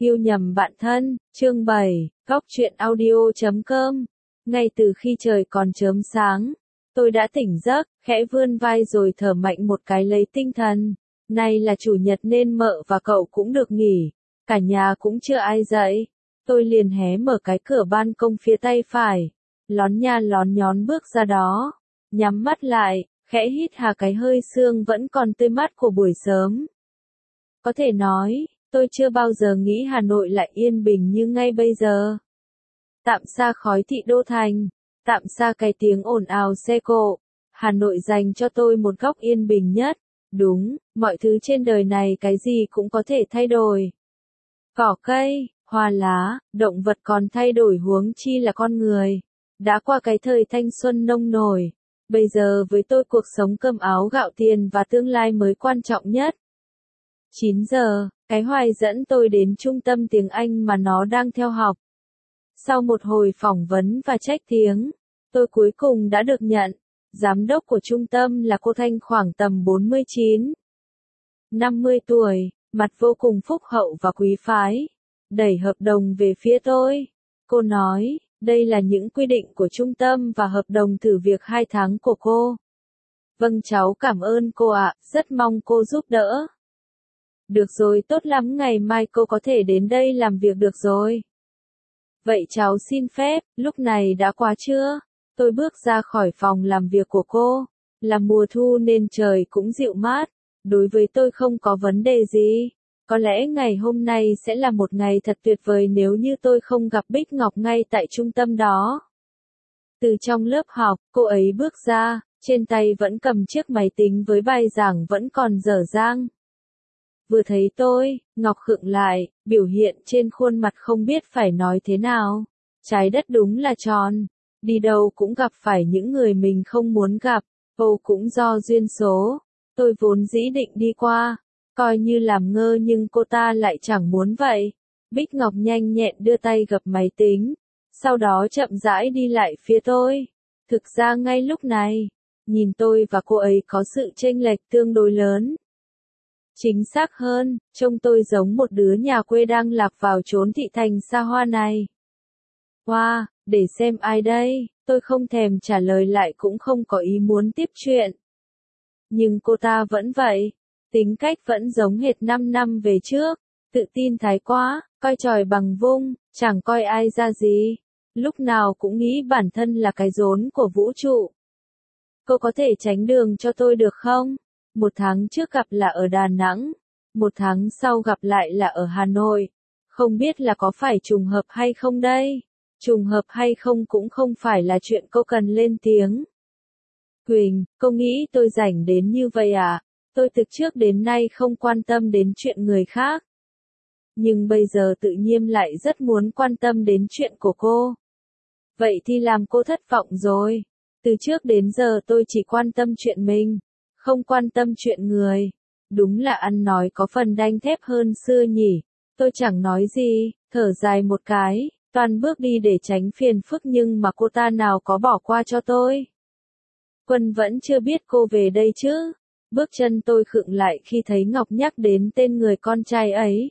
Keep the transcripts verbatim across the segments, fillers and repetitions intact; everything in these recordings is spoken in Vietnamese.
Yêu nhầm bạn thân, chương bảy, góc truyện audio chấm com. Ngay từ khi trời còn chớm sáng, tôi đã tỉnh giấc, khẽ vươn vai rồi thở mạnh một cái lấy tinh thần. Nay là chủ nhật nên mợ và cậu cũng được nghỉ, cả nhà cũng chưa ai dậy. Tôi liền hé mở cái cửa ban công phía tay phải, lón nha lón nhón bước ra đó, nhắm mắt lại, khẽ hít hà cái hơi sương vẫn còn tươi mát của buổi sớm. Có thể nói, tôi chưa bao giờ nghĩ Hà Nội lại yên bình như ngay bây giờ. Tạm xa khói thị đô thành, tạm xa cái tiếng ồn ào xe cộ, Hà Nội dành cho tôi một góc yên bình nhất. Đúng, mọi thứ trên đời này cái gì cũng có thể thay đổi. Cỏ cây, hoa lá, động vật còn thay đổi huống chi là con người. Đã qua cái thời thanh xuân nông nổi, bây giờ với tôi cuộc sống cơm áo gạo tiền và tương lai mới quan trọng nhất. chín giờ, cái Hoài dẫn tôi đến trung tâm tiếng Anh mà nó đang theo học. Sau một hồi phỏng vấn và trách tiếng, tôi cuối cùng đã được nhận. Giám đốc của trung tâm là cô Thanh khoảng tầm bốn mươi chín, năm mươi tuổi, mặt vô cùng phúc hậu và quý phái. Đẩy hợp đồng về phía tôi. Cô nói, đây là những quy định của trung tâm và hợp đồng thử việc hai tháng của cô. Vâng, cháu cảm ơn cô ạ, rất mong cô giúp đỡ. Được rồi, tốt lắm, ngày mai cô có thể đến đây làm việc được rồi. Vậy cháu xin phép, lúc này đã quá trưa. Tôi bước ra khỏi phòng làm việc của cô. Là mùa thu nên trời cũng dịu mát. Đối với tôi không có vấn đề gì. Có lẽ ngày hôm nay sẽ là một ngày thật tuyệt vời nếu như tôi không gặp Bích Ngọc ngay tại trung tâm đó. Từ trong lớp học, cô ấy bước ra, trên tay vẫn cầm chiếc máy tính với bài giảng vẫn còn dở dang. Vừa thấy tôi, Ngọc khựng lại, biểu hiện trên khuôn mặt không biết phải nói thế nào. Trái đất đúng là tròn, đi đâu cũng gặp phải những người mình không muốn gặp, ô cũng do duyên số. Tôi vốn dĩ định đi qua, coi như làm ngơ nhưng cô ta lại chẳng muốn vậy. Bích Ngọc nhanh nhẹn đưa tay gập máy tính, sau đó chậm rãi đi lại phía tôi. Thực ra ngay lúc này, nhìn tôi và cô ấy có sự chênh lệch tương đối lớn. Chính xác hơn, trông tôi giống một đứa nhà quê đang lạc vào chốn thị thành xa hoa này. Wow, để xem ai đây, tôi không thèm trả lời lại cũng không có ý muốn tiếp chuyện. Nhưng cô ta vẫn vậy, tính cách vẫn giống hệt năm năm về trước, tự tin thái quá, coi chòi bằng vung, chẳng coi ai ra gì, lúc nào cũng nghĩ bản thân là cái rốn của vũ trụ. Cô có thể tránh đường cho tôi được không? Một tháng trước gặp là ở Đà Nẵng, một tháng sau gặp lại là ở Hà Nội. Không biết là có phải trùng hợp hay không đây? Trùng hợp hay không cũng không phải là chuyện cô cần lên tiếng. Quỳnh, cô nghĩ tôi rảnh đến như vậy à? Tôi từ trước đến nay không quan tâm đến chuyện người khác. Nhưng bây giờ tự nhiên lại rất muốn quan tâm đến chuyện của cô. Vậy thì làm cô thất vọng rồi. Từ trước đến giờ tôi chỉ quan tâm chuyện mình, không quan tâm chuyện người. Đúng là ăn nói có phần đanh thép hơn xưa nhỉ. Tôi chẳng nói gì, thở dài một cái, toàn bước đi để tránh phiền phức nhưng mà cô ta nào có bỏ qua cho tôi. Quân vẫn chưa biết cô về đây chứ. Bước chân tôi khựng lại khi thấy Ngọc nhắc đến tên người con trai ấy.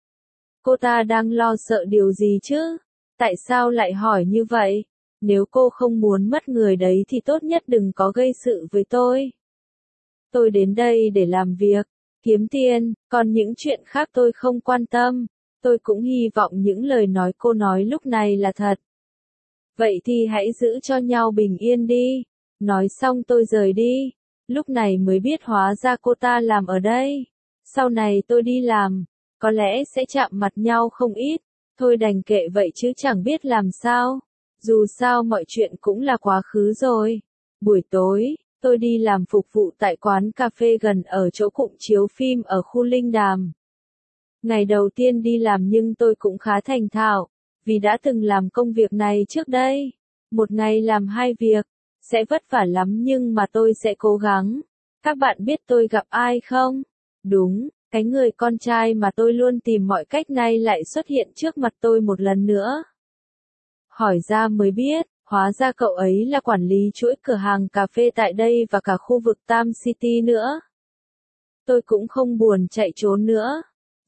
Cô ta đang lo sợ điều gì chứ? Tại sao lại hỏi như vậy? Nếu cô không muốn mất người đấy thì tốt nhất đừng có gây sự với tôi. Tôi đến đây để làm việc, kiếm tiền, còn những chuyện khác tôi không quan tâm. Tôi cũng hy vọng những lời nói cô nói lúc này là thật. Vậy thì hãy giữ cho nhau bình yên đi. Nói xong tôi rời đi. Lúc này mới biết hóa ra cô ta làm ở đây. Sau này tôi đi làm, có lẽ sẽ chạm mặt nhau không ít. Thôi đành kệ vậy chứ chẳng biết làm sao. Dù sao mọi chuyện cũng là quá khứ rồi. Buổi tối, tôi đi làm phục vụ tại quán cà phê gần ở chỗ cụm chiếu phim ở khu Linh Đàm. Ngày đầu tiên đi làm nhưng tôi cũng khá thành thạo, vì đã từng làm công việc này trước đây. Một ngày làm hai việc, sẽ vất vả lắm nhưng mà tôi sẽ cố gắng. Các bạn biết tôi gặp ai không? Đúng, cái người con trai mà tôi luôn tìm mọi cách nay lại xuất hiện trước mặt tôi một lần nữa. Hỏi ra mới biết, hóa ra cậu ấy là quản lý chuỗi cửa hàng cà phê tại đây và cả khu vực Tam City nữa. Tôi cũng không buồn chạy trốn nữa.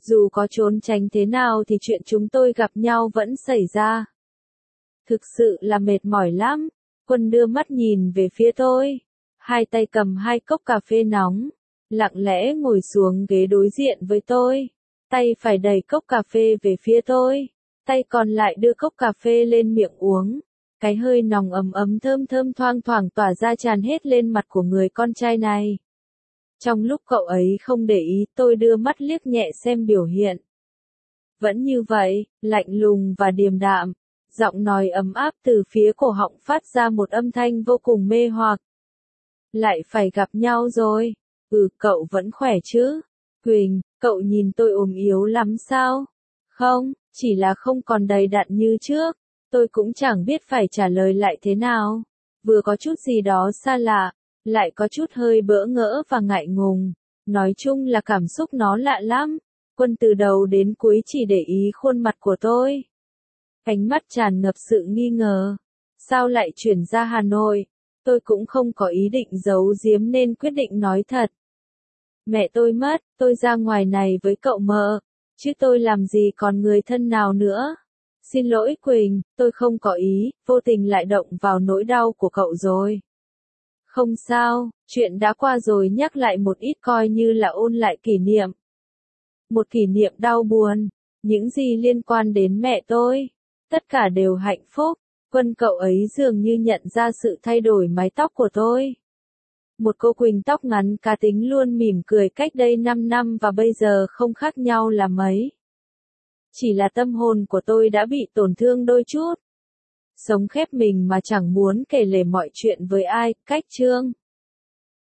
Dù có trốn tránh thế nào thì chuyện chúng tôi gặp nhau vẫn xảy ra. Thực sự là mệt mỏi lắm. Quân đưa mắt nhìn về phía tôi. Hai tay cầm hai cốc cà phê nóng. Lặng lẽ ngồi xuống ghế đối diện với tôi. Tay phải đẩy cốc cà phê về phía tôi. Tay còn lại đưa cốc cà phê lên miệng uống. Cái hơi nóng ấm ấm thơm thơm thoang thoảng tỏa ra tràn hết lên mặt của người con trai này. Trong lúc cậu ấy không để ý, tôi đưa mắt liếc nhẹ xem biểu hiện. Vẫn như vậy, lạnh lùng và điềm đạm. Giọng nói ấm áp từ phía cổ họng phát ra một âm thanh vô cùng mê hoặc. Lại phải gặp nhau rồi. Ừ, cậu vẫn khỏe chứ? Quỳnh, cậu nhìn tôi ốm yếu lắm sao? Không, chỉ là không còn đầy đặn như trước. Tôi cũng chẳng biết phải trả lời lại thế nào. Vừa có chút gì đó xa lạ, lại có chút hơi bỡ ngỡ và ngại ngùng. Nói chung là cảm xúc nó lạ lắm. Quân từ đầu đến cuối chỉ để ý khuôn mặt của tôi. Ánh mắt tràn ngập sự nghi ngờ. Sao lại chuyển ra Hà Nội? Tôi cũng không có ý định giấu giếm nên quyết định nói thật. Mẹ tôi mất, tôi ra ngoài này với cậu mợ. Chứ tôi làm gì còn người thân nào nữa. Xin lỗi Quỳnh, tôi không có ý, vô tình lại động vào nỗi đau của cậu rồi. Không sao, chuyện đã qua rồi, nhắc lại một ít coi như là ôn lại kỷ niệm. Một kỷ niệm đau buồn, những gì liên quan đến mẹ tôi, tất cả đều hạnh phúc. Quân cậu ấy dường như nhận ra sự thay đổi mái tóc của tôi. Một cô Quỳnh tóc ngắn cá tính luôn mỉm cười cách đây năm năm và bây giờ không khác nhau là mấy. Chỉ là tâm hồn của tôi đã bị tổn thương đôi chút. Sống khép mình mà chẳng muốn kể lể mọi chuyện với ai, cách chương.